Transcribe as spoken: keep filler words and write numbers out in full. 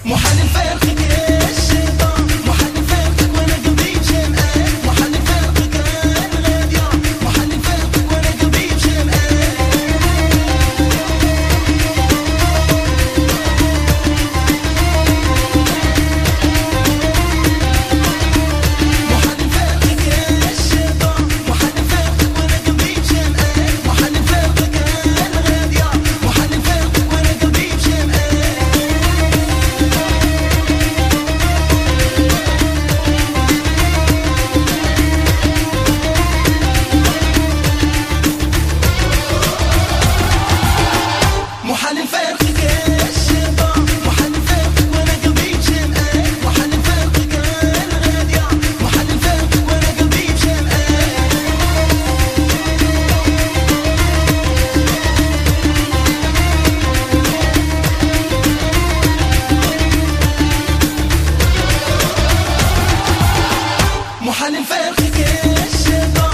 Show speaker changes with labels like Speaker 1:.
Speaker 1: محال نفارقك يا الشيطان، محال نفارقك وانا قلبي مشى معاك، محال نفارقك انا غادية، محال نفارقك وانا قلبي مشى معاك. محال نفارقك يا الشيطان، محال نفارقك وانا قلبي مشى معاك، محال نفارقك انا غادية، محال نفارقك وانا قلبي مشى معاك. محال نفارقك يا الشيطان، محال نفارقك وانا قلبي مشى معاك، محال نفارقك انا غادية، محال نفارقك وانا قلبي مشى معاك. محال نفارقك يا الشيطان.